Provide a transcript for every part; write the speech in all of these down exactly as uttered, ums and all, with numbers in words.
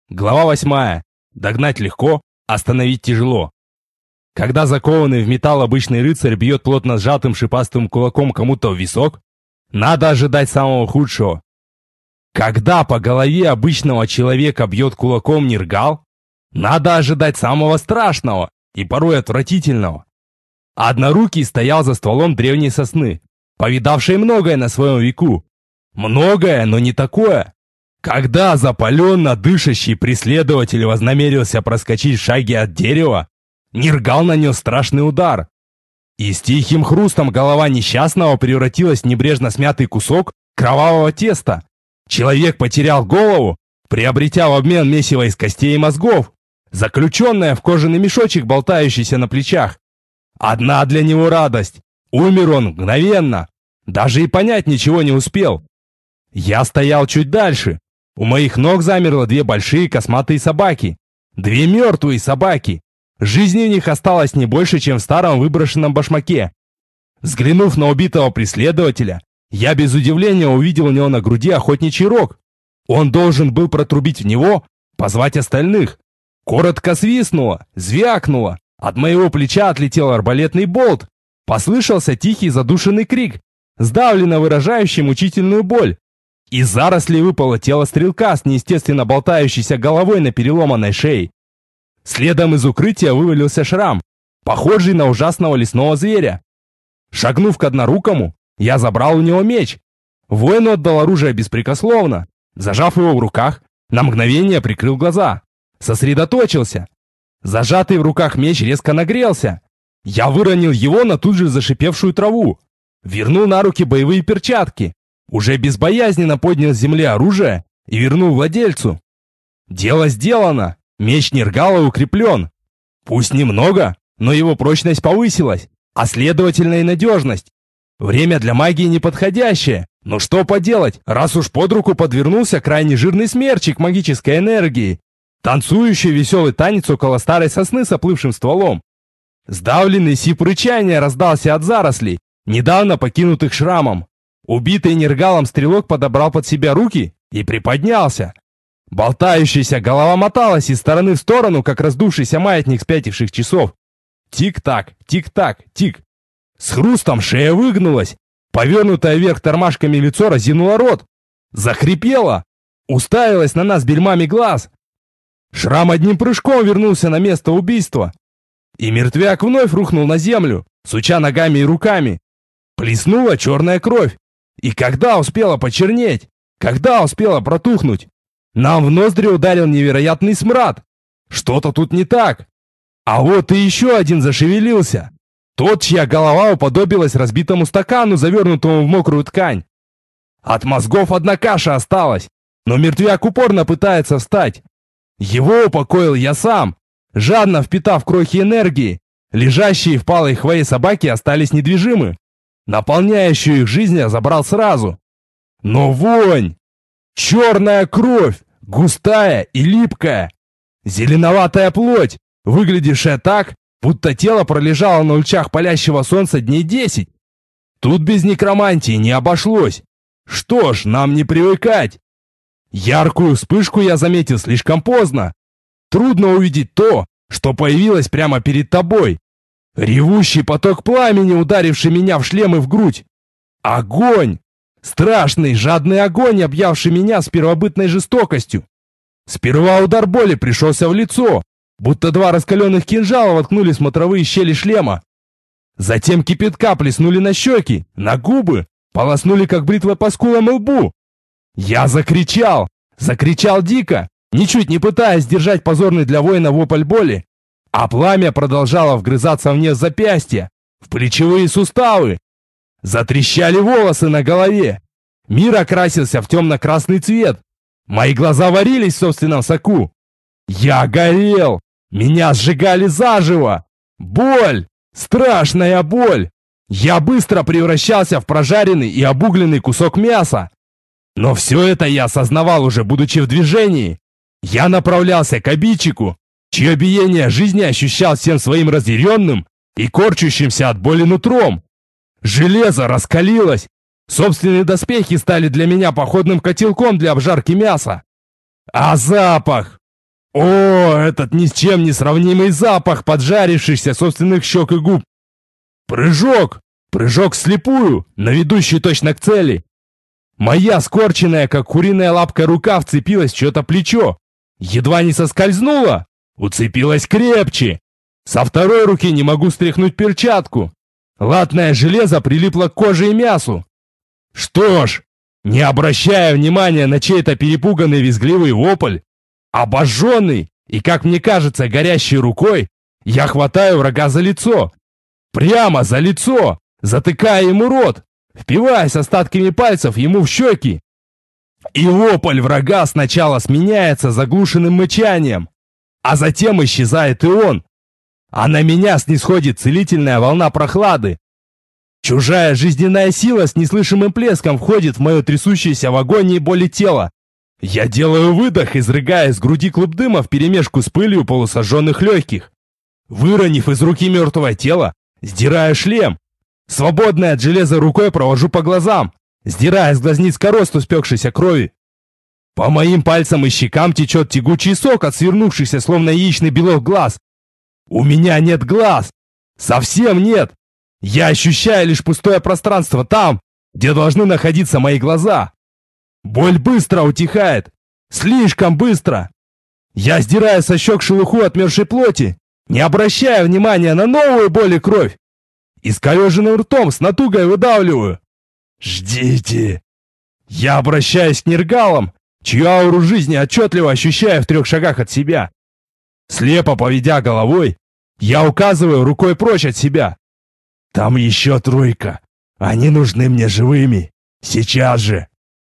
Глава восьмая. Догнать легко, остановить тяжело. Когда закованный в металл обычный рыцарь бьет плотно сжатым шипастым кулаком кому-то в висок, надо ожидать самого худшего. Когда по голове обычного человека бьет кулаком нергал, надо ожидать самого страшного и порой отвратительного. Однорукий стоял за стволом древней сосны, повидавшей многое на своем веку. Многое, но не такое. Когда запаленно дышащий преследователь вознамерился проскочить в шаге от дерева, нергал нанес страшный удар. И с тихим хрустом голова несчастного превратилась в небрежно смятый кусок кровавого теста. Человек потерял голову, приобретя в обмен месиво из костей и мозгов, заключенное в кожаный мешочек, болтающийся на плечах. Одна для него радость. Умер он мгновенно. Даже и понять ничего не успел. Я стоял чуть дальше. У моих ног замерло две большие косматые собаки. Две мертвые собаки. Жизни в них осталось не больше, чем в старом выброшенном башмаке. Взглянув на убитого преследователя, я без удивления увидел у него на груди охотничий рог. Он должен был протрубить в него, позвать остальных. Коротко свистнуло, звякнуло. От моего плеча отлетел арбалетный болт. Послышался тихий задушенный крик, сдавленно выражающий мучительную боль. Из зарослей выпало тело стрелка с неестественно болтающейся головой на переломанной шее. Следом из укрытия вывалился шрам, похожий на ужасного лесного зверя. Шагнув к однорукому, я забрал у него меч. Воин отдал оружие беспрекословно. Зажав его в руках, на мгновение прикрыл глаза. Сосредоточился. Зажатый в руках меч резко нагрелся. Я выронил его на тут же зашипевшую траву. Вернул на руки боевые перчатки. Уже безбоязненно поднял с земли оружие и вернул владельцу. Дело сделано. Меч нергала укреплен. Пусть немного, но его прочность повысилась, а следовательно и надежность. Время для магии неподходящее. Но что поделать, раз уж под руку подвернулся крайне жирный смерчик магической энергии, танцующий веселый танец около старой сосны с оплывшим стволом. Сдавленный сип рычания раздался от зарослей, недавно покинутых шрамом. Убитый нергалом стрелок подобрал под себя руки и приподнялся. Болтающаяся голова моталась из стороны в сторону, как раздувшийся маятник спятивших часов. Тик-так, тик-так, тик. С хрустом шея выгнулась. Повернутое вверх тормашками лицо разинуло рот. Захрипело. Уставилась на нас бельмами глаз. Шрам одним прыжком вернулся на место убийства. И мертвяк вновь рухнул на землю, суча ногами и руками. Плеснула черная кровь. И когда успела почернеть? Когда успела протухнуть? Нам в ноздри ударил невероятный смрад. Что-то тут не так. А вот и еще один зашевелился. Тот, чья голова уподобилась разбитому стакану, завернутому в мокрую ткань. От мозгов одна каша осталась, но мертвяк упорно пытается встать. Его упокоил я сам, жадно впитав крохи энергии. Лежащие в палой хвое собаки остались недвижимы. Наполняющую их жизнь я забрал сразу. Но вонь! Черная кровь, густая и липкая. Зеленоватая плоть, выглядевшая так, будто тело пролежало на лучах палящего солнца дней десять. Тут без некромантии не обошлось. Что ж, нам не привыкать. Яркую вспышку я заметил слишком поздно. Трудно увидеть то, что появилось прямо перед тобой. Ревущий поток пламени, ударивший меня в шлем и в грудь. Огонь! Страшный, жадный огонь, объявший меня с первобытной жестокостью. Сперва удар боли пришелся в лицо, будто два раскаленных кинжала воткнули в смотровые щели шлема. Затем кипятка плеснули на щеки, на губы, полоснули как бритвой по скулам и лбу. Я закричал, закричал дико, ничуть не пытаясь сдержать позорный для воина вопль боли. А пламя продолжало вгрызаться мне в запястья, в плечевые суставы. Затрещали волосы на голове. Мир окрасился в темно-красный цвет. Мои глаза варились в собственном соку. Я горел. Меня сжигали заживо. Боль. Страшная боль. Я быстро превращался в прожаренный и обугленный кусок мяса. Но все это я осознавал уже, будучи в движении. Я направлялся к обидчику, чье биение жизни ощущал всем своим разъяренным и корчущимся от боли нутром. Железо раскалилось. Собственные доспехи стали для меня походным котелком для обжарки мяса. А запах! О, этот ни с чем не сравнимый запах поджарившихся собственных щек и губ. Прыжок! Прыжок вслепую, но ведущий точно к цели. Моя скорченная, как куриная лапка, рука вцепилась в чье-то плечо. Едва не соскользнула, уцепилась крепче. Со второй руки не могу стряхнуть перчатку. Латное железо прилипло к коже и мясу. Что ж, не обращая внимания на чей-то перепуганный визгливый вопль, обожженный и, как мне кажется, горящей рукой, я хватаю врага за лицо. Прямо за лицо, затыкая ему рот, впиваясь остатками пальцев ему в щеки. И вопль врага сначала сменяется заглушенным мычанием, а затем исчезает и он. А на меня снисходит целительная волна прохлады. Чужая жизненная сила с неслышимым плеском входит в мое трясущееся в агонии боли тело. Я делаю выдох, изрыгая из груди клуб дыма вперемешку с пылью полусожженных легких. Выронив из руки мертвое тело, сдираю шлем. Свободной от железа рукой провожу по глазам, сдирая с глазниц коросту спекшейся крови. По моим пальцам и щекам течет тягучий сок от свернувшихся, словно яичный белок, глаз. У меня нет глаз. Совсем нет. Я ощущаю лишь пустое пространство там, где должны находиться мои глаза. Боль быстро утихает. Слишком быстро. Я сдираю со щек шелуху отмершей плоти, не обращая внимания на новую боль и кровь. Искореженным ртом с натугой выдавливаю. «Ждите!» Я обращаюсь к нергалам, чью ауру жизни отчетливо ощущаю в трех шагах от себя. Слепо поведя головой, я указываю рукой прочь от себя. «Там еще тройка. Они нужны мне живыми. Сейчас же!»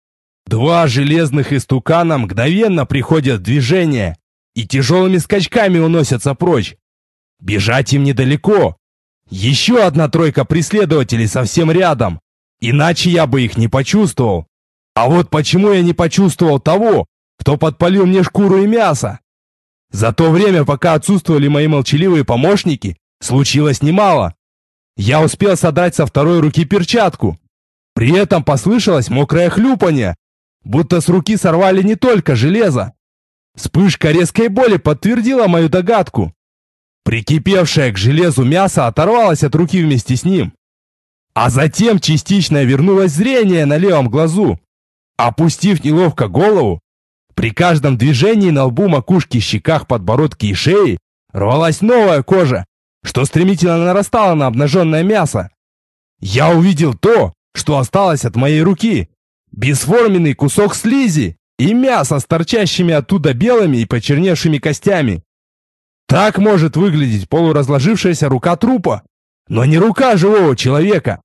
Два железных истукана мгновенно приходят в движение и тяжелыми скачками уносятся прочь. Бежать им недалеко. Еще одна тройка преследователей совсем рядом, иначе я бы их не почувствовал. А вот почему я не почувствовал того, кто подпалил мне шкуру и мясо? За то время, пока отсутствовали мои молчаливые помощники, случилось немало. Я успел содрать со второй руки перчатку. При этом послышалось мокрое хлюпанье, будто с руки сорвали не только железо. Вспышка резкой боли подтвердила мою догадку. Прикипевшее к железу мясо оторвалось от руки вместе с ним. А затем частично вернулось зрение на левом глазу. Опустив неловко голову, при каждом движении на лбу, макушке, щеках, подбородке и шее рвалась новая кожа, что стремительно нарастало на обнаженное мясо. Я увидел то, что осталось от моей руки. Бесформенный кусок слизи и мясо с торчащими оттуда белыми и почерневшими костями. Так может выглядеть полуразложившаяся рука трупа, но не рука живого человека.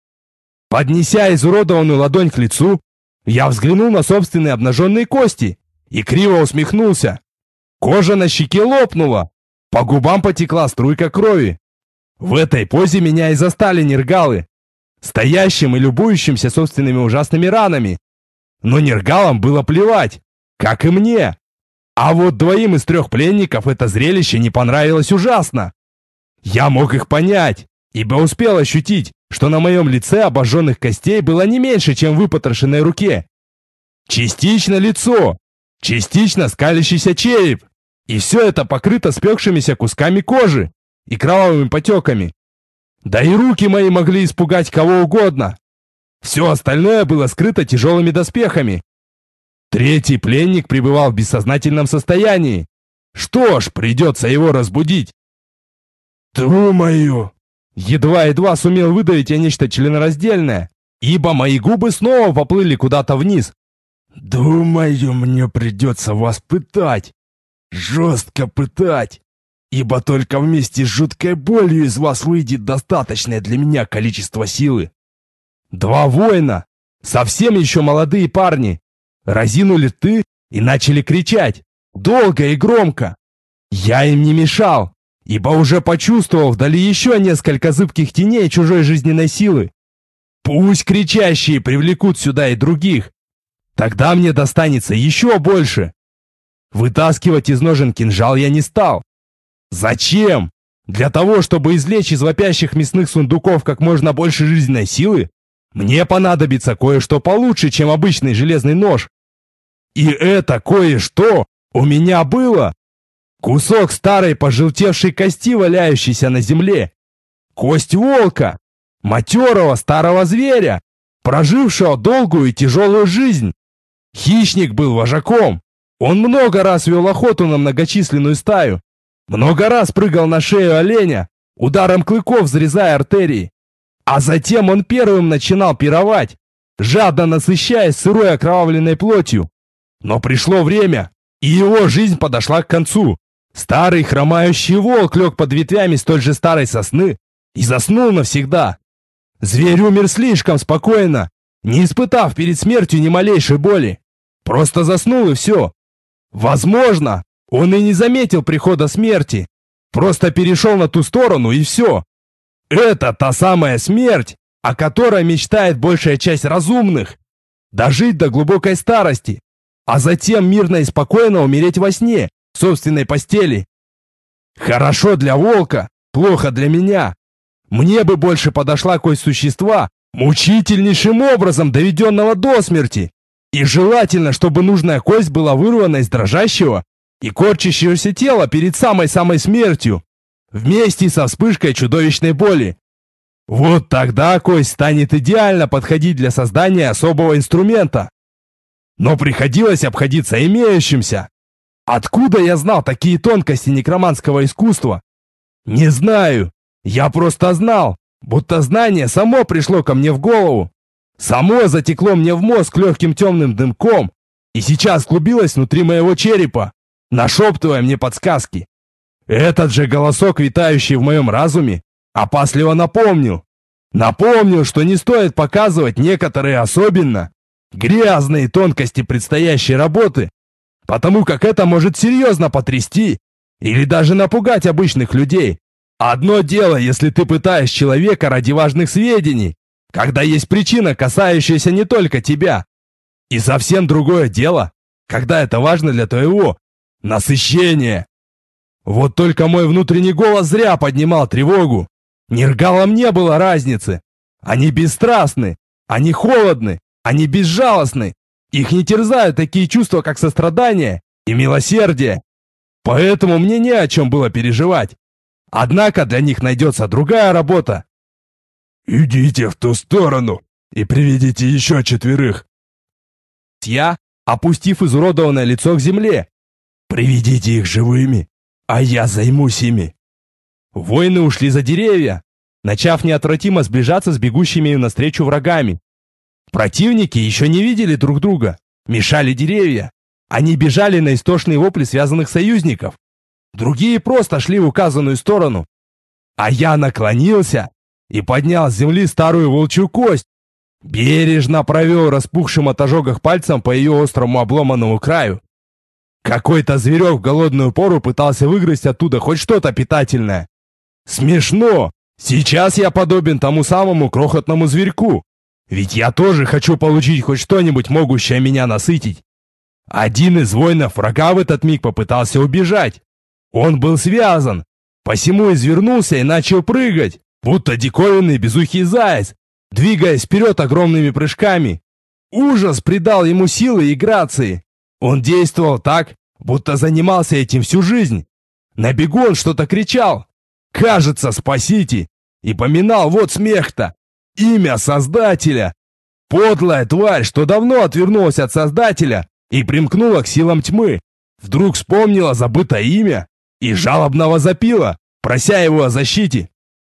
Поднеся изуродованную ладонь к лицу, я взглянул на собственные обнаженные кости и криво усмехнулся. Кожа на щеке лопнула, по губам потекла струйка крови. В этой позе меня и застали нергалы, стоящим и любующимся собственными ужасными ранами. Но нергалам было плевать, как и мне. А вот двоим из трех пленников это зрелище не понравилось ужасно. Я мог их понять, ибо успел ощутить, что на моем лице обожженных костей было не меньше, чем в выпотрошенной руке. Частично лицо, частично скалящийся череп, и все это покрыто спекшимися кусками кожи и кровавыми потеками. Да и руки мои могли испугать кого угодно. Все остальное было скрыто тяжелыми доспехами. Третий пленник пребывал в бессознательном состоянии. Что ж, придется его разбудить. «Думаю...» Едва-едва сумел выдавить я нечто членораздельное, ибо мои губы снова поплыли куда-то вниз. «Думаю, мне придется вас пытать. Жестко пытать. Ибо только вместе с жуткой болью из вас выйдет достаточное для меня количество силы». Два воина, совсем еще молодые парни, разинули рты и начали кричать, долго и громко. Я им не мешал, ибо уже почувствовал вдали еще несколько зыбких теней чужой жизненной силы. Пусть кричащие привлекут сюда и других, тогда мне достанется еще больше. Вытаскивать из ножен кинжал я не стал. Зачем? Для того, чтобы извлечь из вопящих мясных сундуков как можно больше жизненной силы, мне понадобится кое-что получше, чем обычный железный нож. И это кое-что у меня было. Кусок старой пожелтевшей кости, валяющейся на земле. Кость волка, матерого старого зверя, прожившего долгую и тяжелую жизнь. Хищник был вожаком. Он много раз вел охоту на многочисленную стаю. Много раз прыгал на шею оленя, ударом клыков взрезая артерии. А затем он первым начинал пировать, жадно насыщаясь сырой окровавленной плотью. Но пришло время, и его жизнь подошла к концу. Старый хромающий волк лег под ветвями столь же старой сосны и заснул навсегда. Зверь умер слишком спокойно, не испытав перед смертью ни малейшей боли. Просто заснул и все. Возможно, он и не заметил прихода смерти. Просто перешел на ту сторону и все. Это та самая смерть, о которой мечтает большая часть разумных. Дожить до глубокой старости, а затем мирно и спокойно умереть во сне, в собственной постели. Хорошо для волка, плохо для меня. Мне бы больше подошла кость существа, мучительнейшим образом доведенного до смерти. И желательно, чтобы нужная кость была вырвана из дрожащего и корчащегося тела перед самой-самой смертью, вместе со вспышкой чудовищной боли. Вот тогда кость станет идеально подходить для создания особого инструмента. Но приходилось обходиться имеющимся. Откуда я знал такие тонкости некроманского искусства? Не знаю. Я просто знал, будто знание само пришло ко мне в голову. Само затекло мне в мозг легким темным дымком и сейчас клубилось внутри моего черепа, нашептывая мне подсказки. Этот же голосок, витающий в моем разуме, опасливо напомнил. Напомнил, что не стоит показывать некоторые особенно грязные тонкости предстоящей работы, потому как это может серьезно потрясти или даже напугать обычных людей. Одно дело, если ты пытаешь человека ради важных сведений, когда есть причина, касающаяся не только тебя. И совсем другое дело, когда это важно для твоего насыщения. Вот только мой внутренний голос зря поднимал тревогу. Нергалам не было разницы. Они бесстрастны, они холодны, они безжалостны. Их не терзают такие чувства, как сострадание и милосердие. Поэтому мне не о чем было переживать. Однако для них найдется другая работа. «Идите в ту сторону и приведите еще четверых». Я, опустив изуродованное лицо к земле. «Приведите их живыми, а я займусь ими». Воины ушли за деревья, начав неотвратимо сближаться с бегущими им навстречу врагами. Противники еще не видели друг друга, мешали деревья. Они бежали на истошные вопли связанных союзников. Другие просто шли в указанную сторону. А я наклонился и поднял с земли старую волчью кость. Бережно провел распухшим от ожогах пальцем по ее острому обломанному краю. Какой-то зверек в голодную пору пытался выгрызть оттуда хоть что-то питательное. Смешно. Сейчас я подобен тому самому крохотному зверьку. Ведь я тоже хочу получить хоть что-нибудь, могущее меня насытить. Один из воинов врага в этот миг попытался убежать. Он был связан, посему извернулся и начал прыгать, будто диковинный безухий заяц, двигаясь вперед огромными прыжками. Ужас придал ему силы и грации. Он действовал так, будто занимался этим всю жизнь. На бегу он что-то кричал. «Кажется, спасите!» И поминал, вот смех-то, имя Создателя. Подлая тварь, что давно отвернулась от Создателя и примкнула к силам тьмы, вдруг вспомнила забытое имя и жалобно возопила, прося его о защите.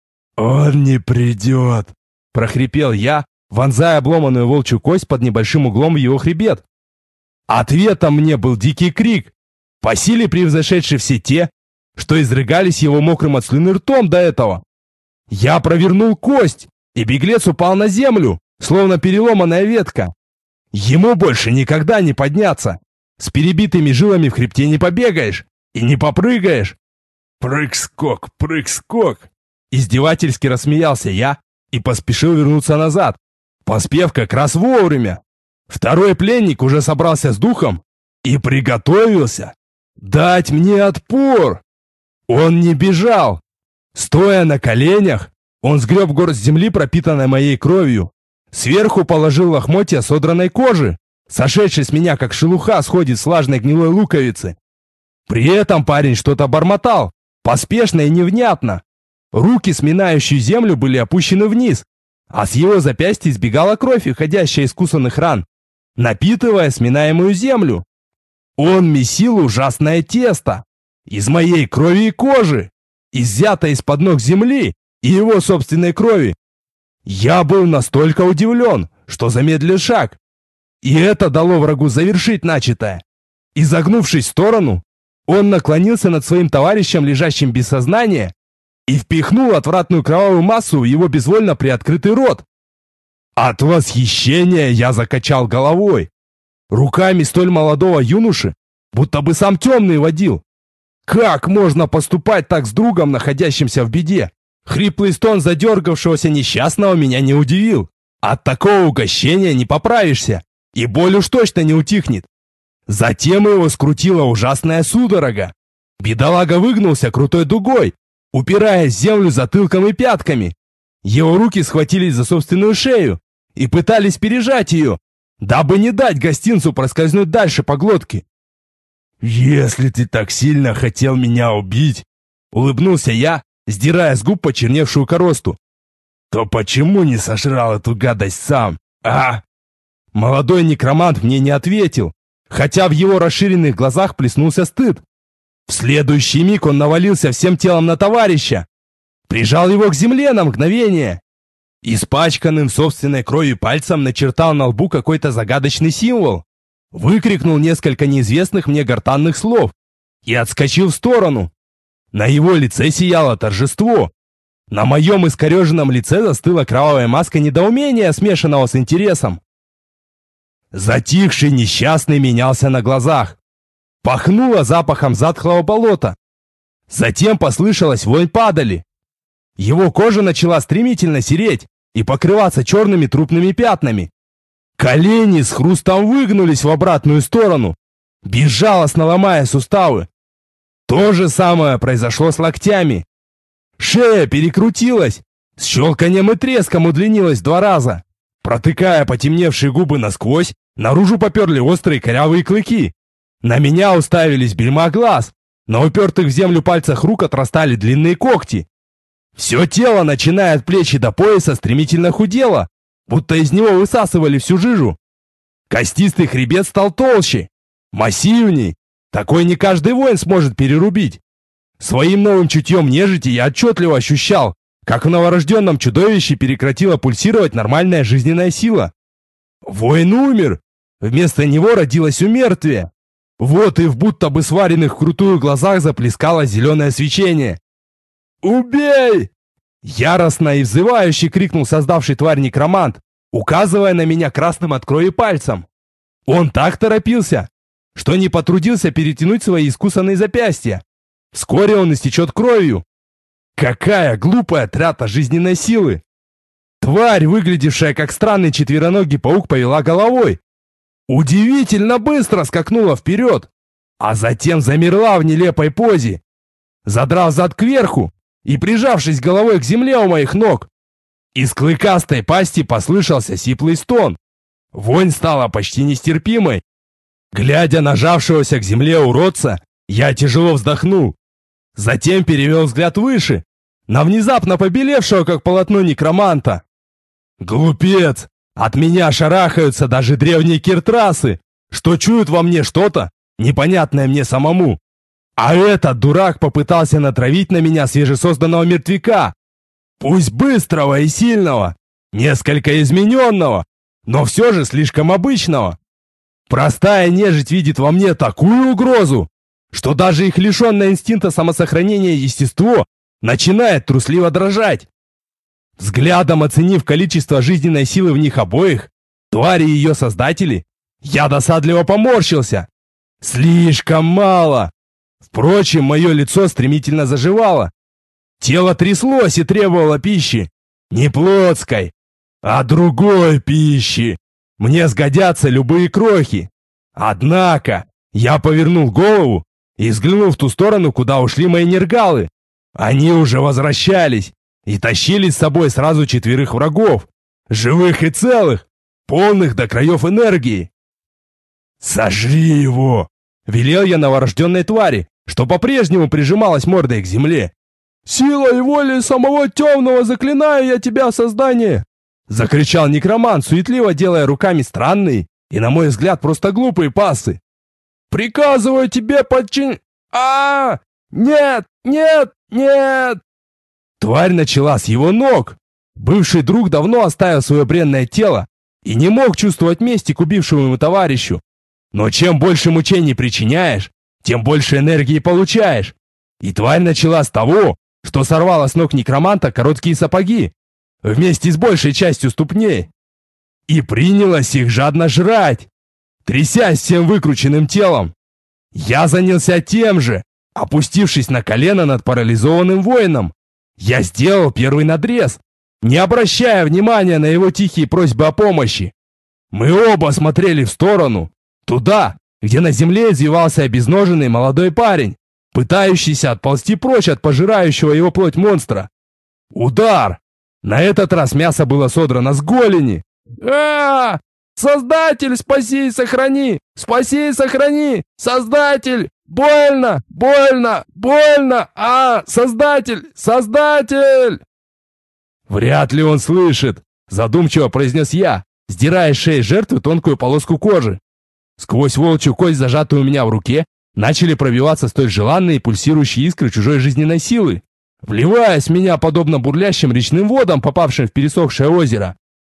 «Он не придет!» – прохрипел я, вонзая обломанную волчью кость под небольшим углом в его хребет. Ответом мне был дикий крик, по силе превзошедший все те, что изрыгались его мокрым от слюны ртом до этого. Я провернул кость, и беглец упал на землю, словно переломанная ветка. Ему больше никогда не подняться. С перебитыми жилами в хребте не побегаешь и не попрыгаешь. Прыг-скок, прыг-скок. Издевательски рассмеялся я и поспешил вернуться назад, поспев как раз вовремя. Второй пленник уже собрался с духом и приготовился дать мне отпор. Он не бежал. Стоя на коленях, он сгреб горсть земли, пропитанной моей кровью. Сверху положил лохмотья содранной кожи, сошедшей с меня, как шелуха сходит с влажной гнилой луковицы. При этом парень что-то бормотал, поспешно и невнятно. Руки, сминающие землю, были опущены вниз, а с его запястья избегала кровь, исходящая из кусанных ран, напитывая сминаемую землю. Он месил ужасное тесто из моей крови и кожи, изъятое из-под ног земли и его собственной крови. Я был настолько удивлен, что замедлил шаг, и это дало врагу завершить начатое. Изогнувшись в сторону, он наклонился над своим товарищем, лежащим без сознания, и впихнул отвратную кровавую массу в его безвольно приоткрытый рот. От восхищения я закачал головой. Руками столь молодого юноши, будто бы сам темный водил. Как можно поступать так с другом, находящимся в беде? Хриплый стон задергавшегося несчастного меня не удивил. От такого угощения не поправишься, и боль уж точно не утихнет. Затем его скрутила ужасная судорога. Бедолага выгнулся крутой дугой, упираясь в землю затылком и пятками. Его руки схватились за собственную шею и пытались пережать ее, дабы не дать гостинцу проскользнуть дальше по глотке. «Если ты так сильно хотел меня убить», — улыбнулся я, сдирая с губ почерневшую коросту, «то почему не сожрал эту гадость сам, а?» Молодой некромант мне не ответил, хотя в его расширенных глазах плеснулся стыд. В следующий миг он навалился всем телом на товарища, прижал его к земле на мгновение, испачканным собственной кровью пальцем начертал на лбу какой-то загадочный символ, выкрикнул несколько неизвестных мне гортанных слов и отскочил в сторону. На его лице сияло торжество. На моем искореженном лице застыла кровавая маска недоумения, смешанного с интересом. Затихший несчастный менялся на глазах. Пахнуло запахом затхлого болота. Затем послышалась вонь падали. Его кожа начала стремительно сереть и покрываться черными трупными пятнами. Колени с хрустом выгнулись в обратную сторону, безжалостно ломая суставы. То же самое произошло с локтями. Шея перекрутилась, с щелканием и треском удлинилась в два раза. Протыкая потемневшие губы насквозь, наружу поперли острые корявые клыки. На меня уставились бельма глаз, на упертых в землю пальцах рук отрастали длинные когти. Все тело, начиная от плеч до пояса, стремительно худело, будто из него высасывали всю жижу. Костистый хребет стал толще, массивней. Такой не каждый воин сможет перерубить. Своим новым чутьем нежити я отчетливо ощущал, как в новорожденном чудовище прекратила пульсировать нормальная жизненная сила. Воин умер. Вместо него родилось умертвие. Вот и в будто бы сваренных вкрутую глазах заплескалось зеленое свечение. «Убей!» Яростно и взывающе крикнул создавший тварь некромант, указывая на меня красным от крови пальцем. Он так торопился, что не потрудился перетянуть свои искусанные запястья. Вскоре он истечет кровью. Какая глупая трата жизненной силы! Тварь, выглядевшая как странный четвероногий паук, повела головой. Удивительно быстро скакнула вперед, а затем замерла в нелепой позе, задрав зад кверху и прижавшись головой к земле у моих ног. Из клыкастой пасти послышался сиплый стон. Вонь стала почти нестерпимой. Глядя на жавшегося к земле уродца, я тяжело вздохнул. Затем перевел взгляд выше, на внезапно побелевшего, как полотно некроманта. Глупец! От меня шарахаются даже древние киртрасы, что чуют во мне что-то, непонятное мне самому. А этот дурак попытался натравить на меня свежесозданного мертвяка. Пусть быстрого и сильного, несколько измененного, но все же слишком обычного. Простая нежить видит во мне такую угрозу, что даже их лишенное инстинкта самосохранения естество начинает трусливо дрожать. Взглядом оценив количество жизненной силы в них обоих, твари и ее создатели, я досадливо поморщился. Слишком мало. Впрочем, мое лицо стремительно заживало. Тело тряслось и требовало пищи. Не плотской, а другой пищи. Мне сгодятся любые крохи. Однако я повернул голову и взглянул в ту сторону, куда ушли мои нергалы. Они уже возвращались и тащили с собой сразу четверых врагов, живых и целых, полных до краев энергии. «Сожри его!» — велел я новорожденной твари, что по-прежнему прижималась мордой к земле. «Силой воли самого темного заклинаю я тебя, создание!» Закричал некромант, суетливо делая руками странные и, на мой взгляд, просто глупые пассы. «Приказываю тебе подчин... а, -а, -а! Нет, нет, нет!» Тварь начала с его ног. Бывший друг давно оставил свое бренное тело и не мог чувствовать мести к убившему ему товарищу. Но чем больше мучений причиняешь, тем больше энергии получаешь. И тварь начала с того, что сорвала с ног некроманта короткие сапоги, вместе с большей частью ступней, и принялась их жадно жрать, трясясь всем выкрученным телом. Я занялся тем же, опустившись на колено над парализованным воином. Я сделал первый надрез, не обращая внимания на его тихие просьбы о помощи. Мы оба смотрели в сторону, туда, где на земле извивался обезноженный молодой парень, пытающийся отползти прочь от пожирающего его плоть монстра. Удар! На этот раз мясо было содрано с голени. а, -а, -а! Создатель, спаси и сохрани! Спаси и сохрани! Создатель! Больно! Больно! Больно! А, Создатель! Создатель! Вряд ли он слышит, задумчиво произнес я, сдирая с шеи жертвы тонкую полоску кожи. Сквозь волчью кость, зажатую у меня в руке, начали пробиваться столь желанные пульсирующие искры чужой жизненной силы, вливаясь в меня подобно бурлящим речным водам, попавшим в пересохшее озеро.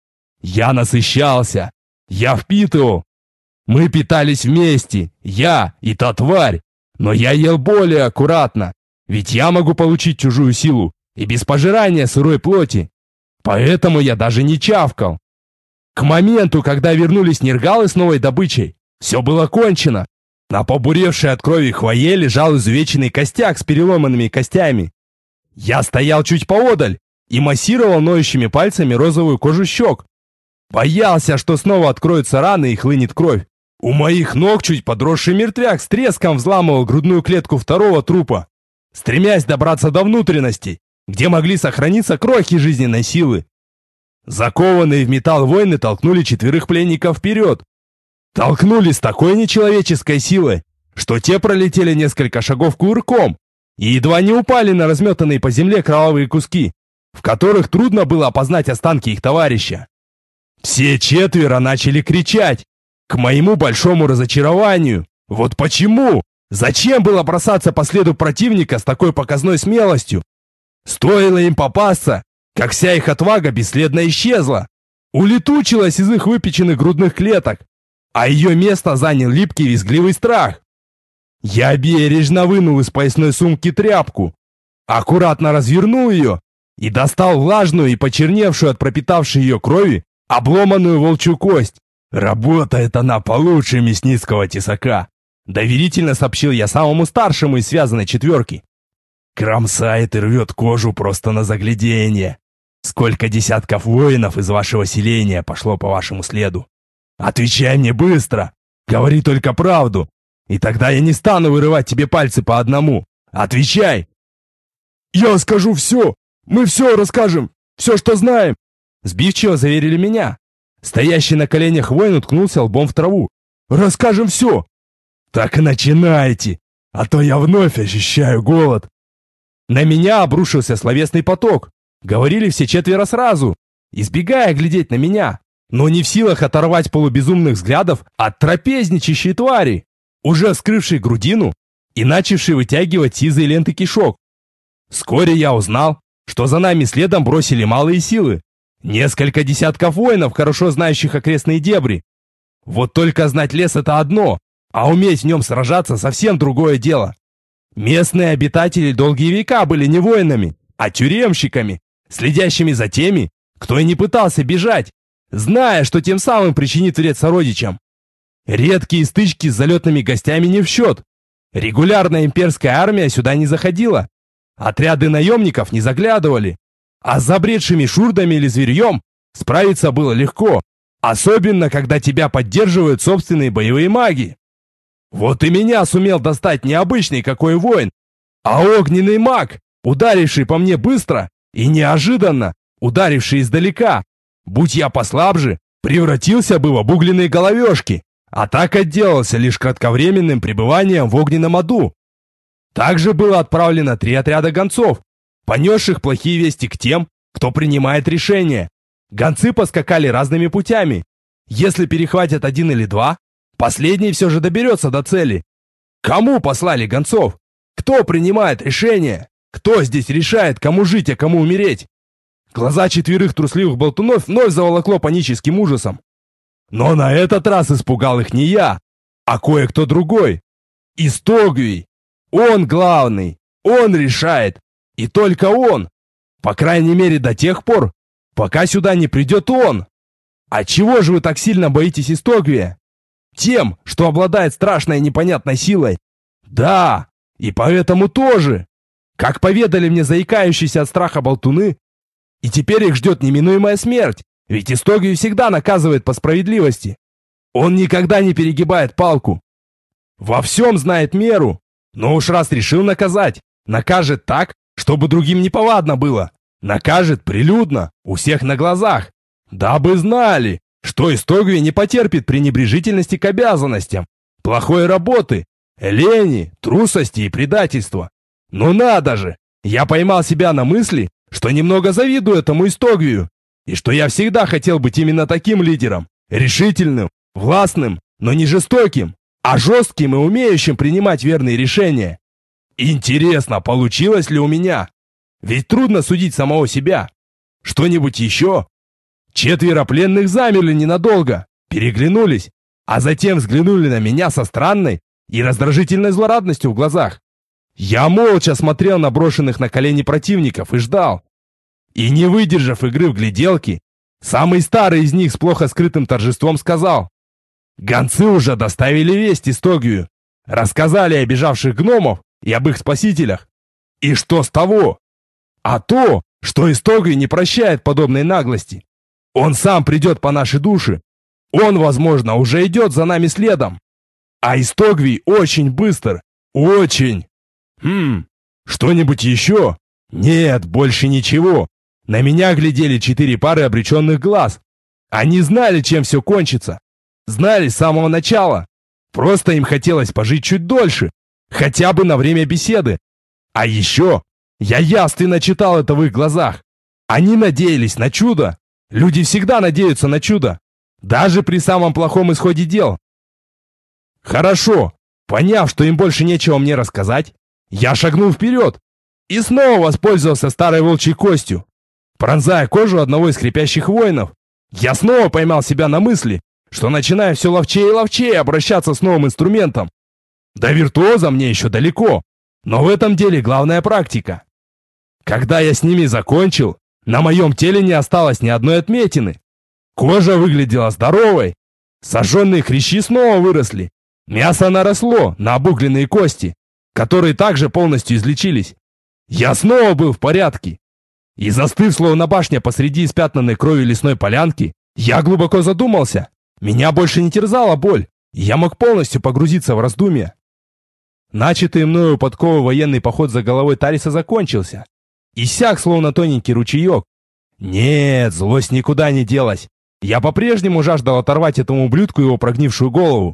Я насыщался, я впитывал. Мы питались вместе, я и та тварь, но я ел более аккуратно, ведь я могу получить чужую силу и без пожирания сырой плоти. Поэтому я даже не чавкал. К моменту, когда вернулись нергалы с новой добычей, все было кончено. На побуревшей от крови хвое лежал изувеченный костяк с переломанными костями. Я стоял чуть поодаль и массировал ноющими пальцами розовую кожу щек. Боялся, что снова откроются раны и хлынет кровь. У моих ног чуть подросший мертвяк с треском взламывал грудную клетку второго трупа, стремясь добраться до внутренностей, где могли сохраниться крохи жизненной силы. Закованные в металл воины толкнули четверых пленников вперед. Толкнули с такой нечеловеческой силой, что те пролетели несколько шагов кувырком и едва не упали на разметанные по земле кровавые куски, в которых трудно было опознать останки их товарища. Все четверо начали кричать, к моему большому разочарованию. Вот почему? Зачем было бросаться по следу противника с такой показной смелостью? Стоило им попасться, как вся их отвага бесследно исчезла, улетучилась из их выпеченных грудных клеток, а ее место занял липкий визгливый страх. Я бережно вынул из поясной сумки тряпку, аккуратно развернул ее и достал влажную и почерневшую от пропитавшей ее крови обломанную волчью кость. «Работает она получше мясницкого тесака», — доверительно сообщил я самому старшему из связанной четверки. «Кромсает и рвет кожу просто на загляденье. Сколько десятков воинов из вашего селения пошло по вашему следу? Отвечай мне быстро, говори только правду, и тогда я не стану вырывать тебе пальцы по одному. Отвечай!» «Я скажу все, мы все расскажем, все, что знаем», — сбивчиво заверили меня. Стоящий на коленях воин уткнулся лбом в траву. «Расскажем все!» «Так и начинайте, а то я вновь ощущаю голод». На меня обрушился словесный поток. Говорили все четверо сразу, избегая глядеть на меня, но не в силах оторвать полубезумных взглядов от трапезничащей твари, уже вскрывшей грудину и начавшей вытягивать сизые ленты кишок. Вскоре я узнал, что за нами следом бросили малые силы. Несколько десятков воинов, хорошо знающих окрестные дебри. Вот только знать лес — это одно, а уметь в нем сражаться — совсем другое дело. Местные обитатели долгие века были не воинами, а тюремщиками, следящими за теми, кто и не пытался бежать, зная, что тем самым причинит вред сородичам. Редкие стычки с залетными гостями не в счет. Регулярная имперская армия сюда не заходила. Отряды наемников не заглядывали. А с забредшими шурдами или зверьем справиться было легко, особенно когда тебя поддерживают собственные боевые маги. Вот и меня сумел достать не обычный какой воин, а огненный маг, ударивший по мне быстро и неожиданно, ударивший издалека. Будь я послабже, превратился бы в обугленные головешки, а так отделался лишь кратковременным пребыванием в огненном аду. Также было отправлено три отряда гонцов, понесших плохие вести к тем, кто принимает решения. Гонцы поскакали разными путями. Если перехватят один или два, последний все же доберется до цели. Кому послали гонцов? Кто принимает решения? Кто здесь решает, кому жить, а кому умереть? Глаза четверых трусливых болтунов вновь заволокло паническим ужасом. Но на этот раз испугал их не я, а кое-кто другой. Истогвий. Он главный. Он решает. И только он. По крайней мере до тех пор, пока сюда не придет он. А чего же вы так сильно боитесь Истогвия? Тем, что обладает страшной и непонятной силой. Да, и поэтому тоже. Как поведали мне заикающиеся от страха болтуны, и теперь их ждет неминуемая смерть, ведь Истогвий всегда наказывает по справедливости. Он никогда не перегибает палку. Во всем знает меру, но уж раз решил наказать, накажет так, чтобы другим неповадно было. Накажет прилюдно, у всех на глазах, дабы знали, что Истогвий не потерпит пренебрежительности к обязанностям, плохой работы, лени, трусости и предательства. Ну надо же, я поймал себя на мысли, что немного завидую этому Истогвию, и что я всегда хотел быть именно таким лидером, решительным, властным, но не жестоким, а жестким и умеющим принимать верные решения. Интересно, получилось ли у меня? Ведь трудно судить самого себя. Что-нибудь еще? Четверо пленных замерли ненадолго, переглянулись, а затем взглянули на меня со странной и раздражительной злорадностью в глазах. Я молча смотрел на брошенных на колени противников и ждал. И не выдержав игры в гляделки, самый старый из них с плохо скрытым торжеством сказал: «Гонцы уже доставили весть Истогвию, рассказали о бежавших гномов и об их спасителях. И что с того? А то, что Истогвий не прощает подобной наглости. Он сам придет по нашей душе. Он, возможно, уже идет за нами следом. А Истогвий очень быстр, очень. Хм, что-нибудь еще? Нет, больше ничего. На меня глядели четыре пары обреченных глаз. Они знали, чем все кончится. Знали с самого начала. Просто им хотелось пожить чуть дольше, хотя бы на время беседы. А еще я явственно читал это в их глазах. Они надеялись на чудо. Люди всегда надеются на чудо, даже при самом плохом исходе дел. Хорошо, поняв, что им больше нечего мне рассказать, я шагнул вперед и снова воспользовался старой волчьей костью. Пронзая кожу одного из крепящих воинов, я снова поймал себя на мысли, что начинаю все ловчее и ловчее обращаться с новым инструментом. До виртуоза мне еще далеко, но в этом деле главная практика. Когда я с ними закончил, на моем теле не осталось ни одной отметины. Кожа выглядела здоровой. Сожженные хрящи снова выросли. Мясо наросло на обугленные кости, которые также полностью излечились. Я снова был в порядке. И застыв, словно башня посреди испятнанной кровью лесной полянки, я глубоко задумался. Меня больше не терзала боль, и я мог полностью погрузиться в раздумья. Начатый мною подковый военный поход за головой Тариса закончился. Иссяк, словно тоненький ручеек. Нет, злость никуда не делась. Я по-прежнему жаждал оторвать этому ублюдку его прогнившую голову.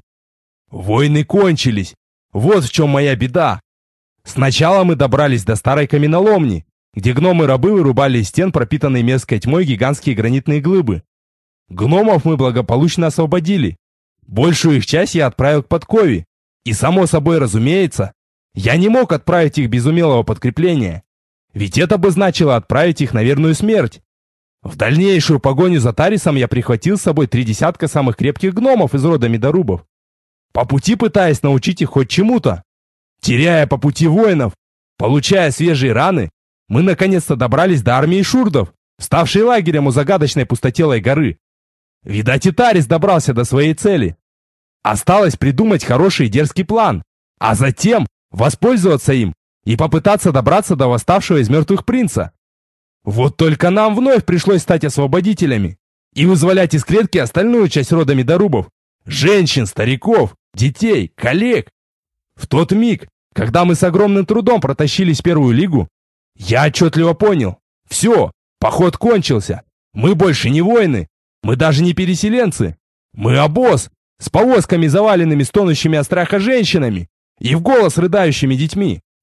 Войны кончились. Вот в чем моя беда. Сначала мы добрались до старой каменоломни, где гномы-рабы вырубали из стен пропитанные мерзкой тьмой гигантские гранитные глыбы. Гномов мы благополучно освободили. Большую их часть я отправил к подкове. И, само собой разумеется, я не мог отправить их без умелого подкрепления. Ведь это бы значило отправить их на верную смерть. В дальнейшую погоню за Тарисом я прихватил с собой три десятка самых крепких гномов из рода Медорубов, по пути пытаясь научить их хоть чему-то. Теряя по пути воинов, получая свежие раны, мы наконец-то добрались до армии шурдов, ставшей лагерем у загадочной пустотелой горы. Видать, и Тарис добрался до своей цели. Осталось придумать хороший и дерзкий план, а затем воспользоваться им и попытаться добраться до восставшего из мертвых принца. Вот только нам вновь пришлось стать освободителями и вызволять из клетки остальную часть рода Медорубов. Женщин, стариков, детей, коллег. В тот миг, когда мы с огромным трудом протащились в первую лигу, я отчетливо понял. Все, поход кончился. Мы больше не воины. Мы даже не переселенцы. Мы обоз с повозками, заваленными стонущими от страха женщинами и в голос рыдающими детьми.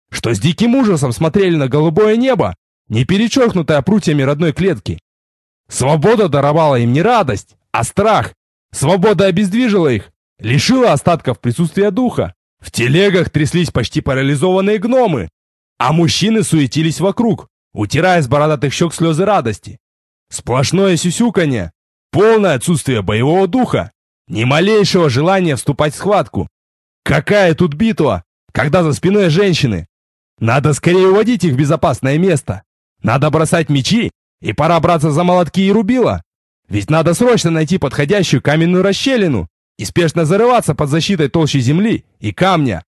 что с диким ужасом смотрели на голубое небо, не перечеркнутое прутьями родной клетки. Свобода даровала им не радость, а страх. Свобода обездвижила их, лишила остатков присутствия духа. В телегах тряслись почти парализованные гномы, а мужчины суетились вокруг, утирая с бородатых щек слезы радости. Сплошное сюсюканье, полное отсутствие боевого духа, ни малейшего желания вступать в схватку. Какая тут битва, когда за спиной женщины? Надо скорее уводить их в безопасное место. Надо бросать мечи, и пора браться за молотки и рубила. Ведь надо срочно найти подходящую каменную расщелину и спешно зарываться под защитой толщи земли и камня.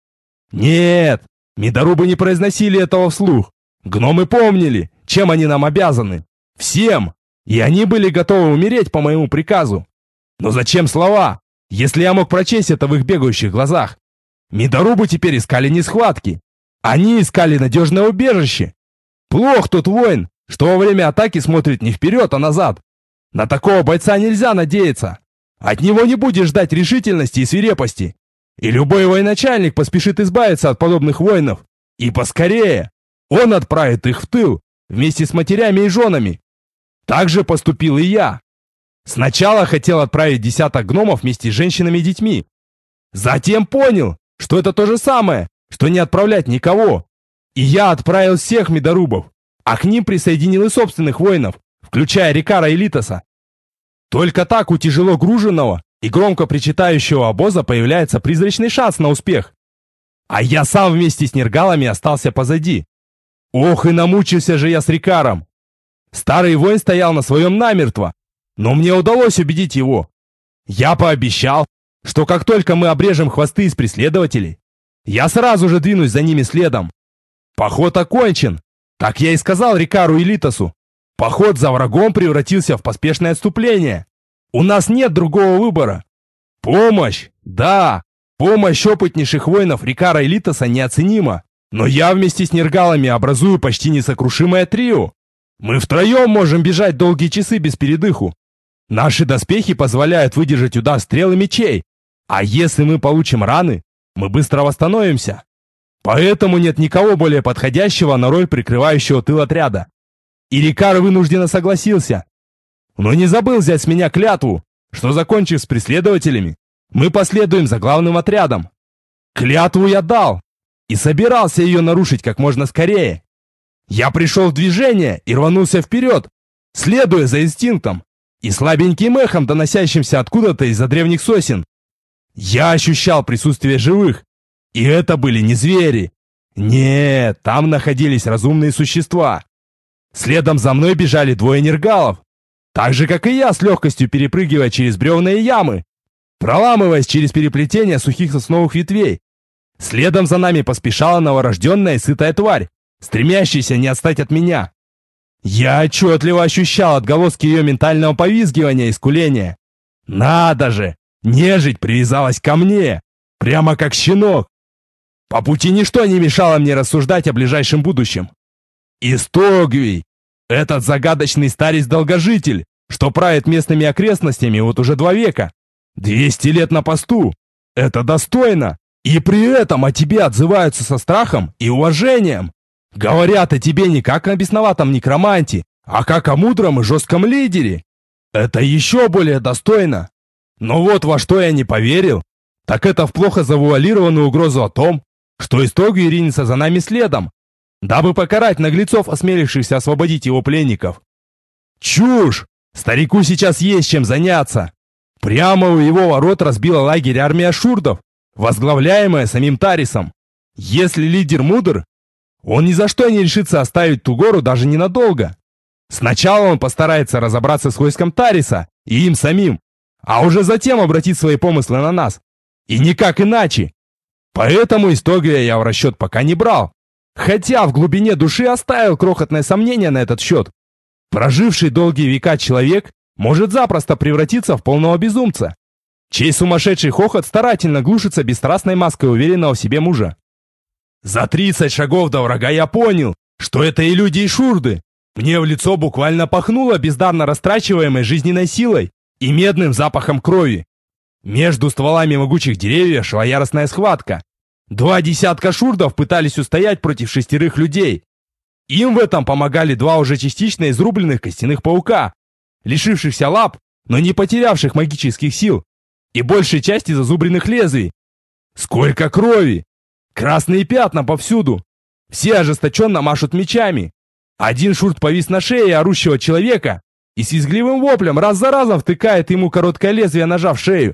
Нет, медорубы не произносили этого вслух. Гномы помнили, чем они нам обязаны. Всем. И они были готовы умереть по моему приказу. Но зачем слова, если я мог прочесть это в их бегающих глазах? Медорубы теперь искали не схватки. Они искали надежное убежище. Плох тот воин, что во время атаки смотрит не вперед, а назад. На такого бойца нельзя надеяться. От него не будешь ждать решительности и свирепости. И любой военачальник поспешит избавиться от подобных воинов. И поскорее. Он отправит их в тыл, вместе с матерями и женами. Так же поступил и я. Сначала хотел отправить десяток гномов вместе с женщинами и детьми. Затем понял, что это то же самое, что не отправлять никого. И я отправил всех медорубов, а к ним присоединил и собственных воинов, включая Рикара и Литоса. Только так у тяжело груженного и громко причитающего обоза появляется призрачный шанс на успех. А я сам вместе с нергалами остался позади. Ох, и намучился же я с Рикаром. Старый воин стоял на своем намертво, но мне удалось убедить его. Я пообещал, что как только мы обрежем хвосты из преследователей, я сразу же двинусь за ними следом. Поход окончен, так я и сказал Рикару и Литосу. Поход за врагом превратился в поспешное отступление. У нас нет другого выбора. Помощь, да, помощь опытнейших воинов Рикара и Литоса неоценима. Но я вместе с нергалами образую почти несокрушимое трио. Мы втроем можем бежать долгие часы без передыху. Наши доспехи позволяют выдержать удар стрел и мечей. А если мы получим раны, мы быстро восстановимся. Поэтому нет никого более подходящего на роль прикрывающего тыл отряда. И Рикар вынужденно согласился. Но не забыл взять с меня клятву, что, закончив с преследователями, мы последуем за главным отрядом. Клятву я дал и собирался ее нарушить как можно скорее. Я пришел в движение и рванулся вперед, следуя за инстинктом и слабеньким эхом, доносящимся откуда-то из-за древних сосен. Я ощущал присутствие живых, и это были не звери. Нет, там находились разумные существа. Следом за мной бежали двое нергалов, так же, как и я, с легкостью перепрыгивая через бревна и ямы, проламываясь через переплетение сухих сосновых ветвей. Следом за нами поспешала новорожденная и сытая тварь, стремящаяся не отстать от меня. Я отчетливо ощущал отголоски ее ментального повизгивания и скуления. Надо же, нежить привязалась ко мне, прямо как щенок. По пути ничто не мешало мне рассуждать о ближайшем будущем. Истогвий, этот загадочный старец-долгожитель, что правит местными окрестностями вот уже два века, двести лет на посту, это достойно. И при этом о тебе отзываются со страхом и уважением. Говорят о тебе не как о бесноватом некроманте, а как о мудром и жестком лидере. Это еще более достойно. Но вот во что я не поверил, так это в плохо завуалированную угрозу о том, что Истогвий ринется за нами следом, дабы покарать наглецов, осмелившихся освободить его пленников. Чушь! Старику сейчас есть чем заняться. Прямо у его ворот разбила лагерь армия шурдов, возглавляемая самим Тарисом. Если лидер мудр, он ни за что не решится оставить ту гору даже ненадолго. Сначала он постарается разобраться с войском Тариса и им самим, а уже затем обратить свои помыслы на нас. И никак иначе. Поэтому Истогвия я в расчет пока не брал, хотя в глубине души оставил крохотное сомнение на этот счет. Проживший долгие века человек может запросто превратиться в полного безумца, чей сумасшедший хохот старательно глушится бесстрастной маской уверенного в себе мужа. За тридцать шагов до врага я понял, что это и люди, и шурды. Мне в лицо буквально пахнуло бездарно растрачиваемой жизненной силой и медным запахом крови. Между стволами могучих деревьев шла яростная схватка. Два десятка шурдов пытались устоять против шестерых людей. Им в этом помогали два уже частично изрубленных костяных паука, лишившихся лап, но не потерявших магических сил, и большей части зазубренных лезвий. Сколько крови! Красные пятна повсюду. Все ожесточенно машут мечами. Один шурт повис на шее орущего человека и с визгливым воплем раз за разом втыкает ему короткое лезвие ножа в шею.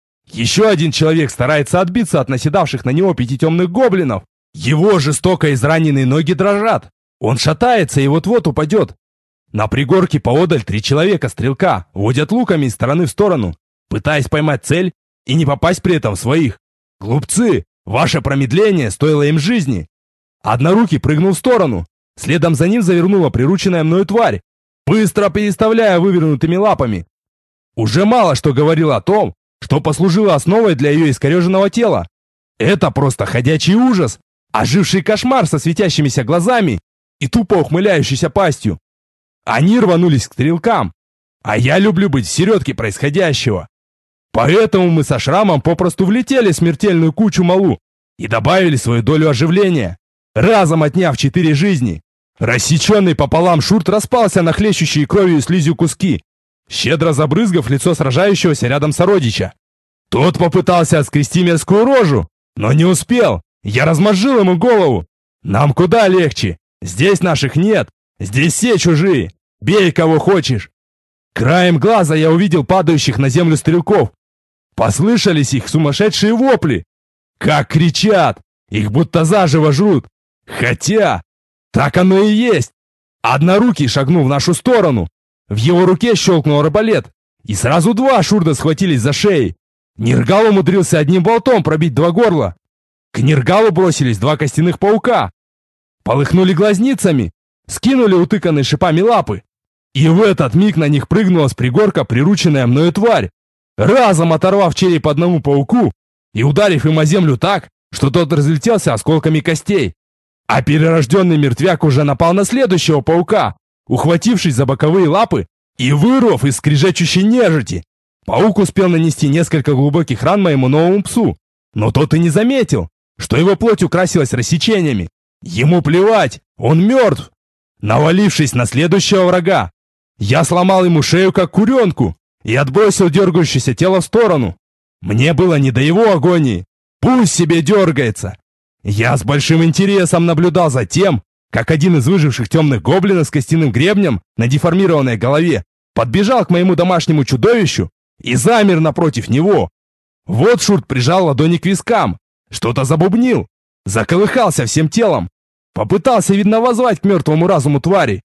Еще один человек старается отбиться от наседавших на него пяти темных гоблинов. Его жестоко израненные ноги дрожат. Он шатается и вот-вот упадет. На пригорке поодаль три человека-стрелка водят луками из стороны в сторону, пытаясь поймать цель и не попасть при этом в своих. Глупцы, ваше промедление стоило им жизни. Однорукий прыгнул в сторону. Следом за ним завернула прирученная мною тварь, быстро переставляя вывернутыми лапами. Уже мало что говорило о том, что послужило основой для ее искореженного тела. Это просто ходячий ужас, оживший кошмар со светящимися глазами и тупо ухмыляющейся пастью. Они рванулись к стрелкам, а я люблю быть в середке происходящего. Поэтому мы со Шрамом попросту влетели в смертельную кучу малу и добавили свою долю оживления, разом отняв четыре жизни. Рассеченный пополам шурт распался на хлещущие кровью и слизью куски, щедро забрызгав лицо сражающегося рядом сородича. Тот попытался отскрести мерзкую рожу, но не успел. Я размозжил ему голову. Нам куда легче. Здесь наших нет. Здесь все чужие. Бей кого хочешь. Краем глаза я увидел падающих на землю стрелков. Послышались их сумасшедшие вопли. Как кричат. Их будто заживо жрут. Хотя... так оно и есть. Однорукий шагнул в нашу сторону. В его руке щелкнул арбалет, и сразу два шурда схватились за шеи. Ниргал умудрился одним болтом пробить два горла. К Ниргалу бросились два костяных паука. Полыхнули глазницами, скинули утыканные шипами лапы. И в этот миг на них прыгнула с пригорка прирученная мною тварь, разом оторвав череп одному пауку и ударив им о землю так, что тот разлетелся осколками костей. А перерожденный мертвяк уже напал на следующего паука, ухватившись за боковые лапы и вырвав из скрежещущей нежити. Паук успел нанести несколько глубоких ран моему новому псу, но тот и не заметил, что его плоть украсилась рассечениями. Ему плевать, он мертв. Навалившись на следующего врага, я сломал ему шею как куренку и отбросил дергающееся тело в сторону. Мне было не до его агонии, пусть себе дергается. Я с большим интересом наблюдал за тем, как один из выживших темных гоблинов с костяным гребнем на деформированной голове подбежал к моему домашнему чудовищу и замер напротив него. Вот шурт прижал ладони к вискам, что-то забубнил, заколыхался всем телом, попытался, видно, воззвать к мертвому разуму твари.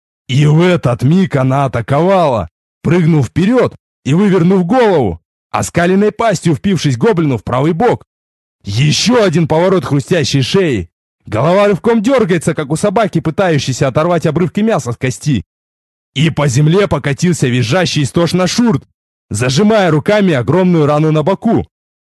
И в этот миг она атаковала, прыгнув вперед и вывернув голову, оскаленной пастью впившись гоблину в правый бок. Еще один поворот хрустящей шеи. Голова рывком дергается, как у собаки, пытающейся оторвать обрывки мяса с кости. И по земле покатился визжащий истошно шурт, зажимая руками огромную рану на боку.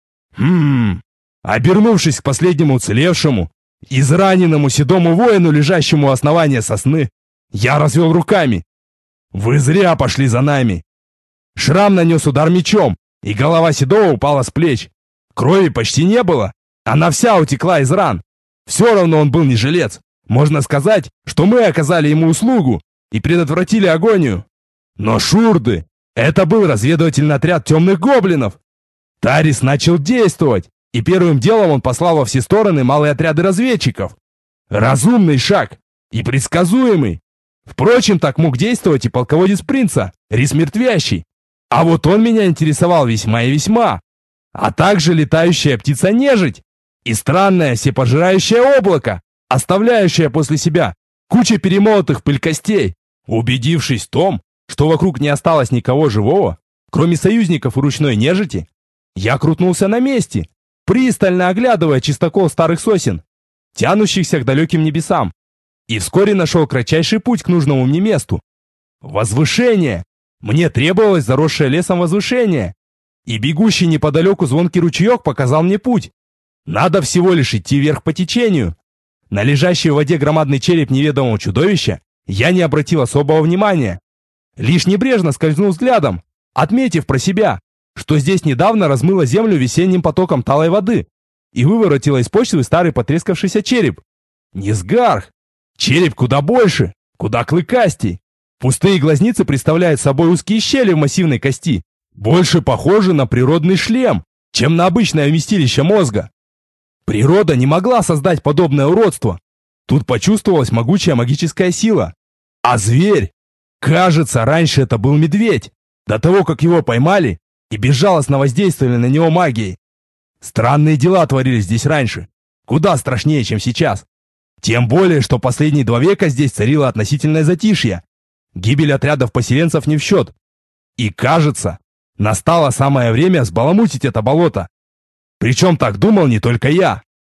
Хм... Обернувшись к последнему уцелевшему, израненному седому воину, лежащему у основания сосны, я развел руками. Вы зря пошли за нами. Шрам нанес удар мечом, и голова седого упала с плеч. Крови почти не было, она вся утекла из ран. Все равно он был не жилец. Можно сказать, что мы оказали ему услугу и предотвратили агонию. Но шурды — это был разведывательный отряд темных гоблинов. Тарис начал действовать, и первым делом он послал во все стороны малые отряды разведчиков. Разумный шаг и предсказуемый. Впрочем, так мог действовать и полководец принца, Рис Мертвящий. А вот он меня интересовал весьма и весьма. А также летающая птица-нежить и странное всепожирающее облако, оставляющее после себя кучу перемолотых в пыль костей. Убедившись в том, что вокруг не осталось никого живого, кроме союзников и ручной нежити, я крутнулся на месте, пристально оглядывая чистокол старых сосен, тянущихся к далеким небесам, и вскоре нашел кратчайший путь к нужному мне месту. Возвышение! Мне требовалось заросшее лесом возвышение, и бегущий неподалеку звонкий ручеек показал мне путь. Надо всего лишь идти вверх по течению. На лежащий в воде громадный череп неведомого чудовища я не обратил особого внимания. Лишь небрежно скользнул взглядом, отметив про себя, что здесь недавно размыло землю весенним потоком талой воды. и выворотила из почвы старый потрескавшийся череп. Низгарх! Череп куда больше, куда клыкастей. Пустые глазницы представляют собой узкие щели в массивной кости, больше похожи на природный шлем, чем на обычное вместилище мозга. Природа не могла создать подобное уродство. Тут почувствовалась могучая магическая сила. А зверь? Кажется, раньше это был медведь, до того, как его поймали и безжалостно воздействовали на него магией. Странные дела творились здесь раньше, куда страшнее, чем сейчас. Тем более, что последние два века здесь царило относительное затишье. Гибель отрядов поселенцев не в счет. И кажется, настало самое время сбаламутить это болото. Причем так думал не только я.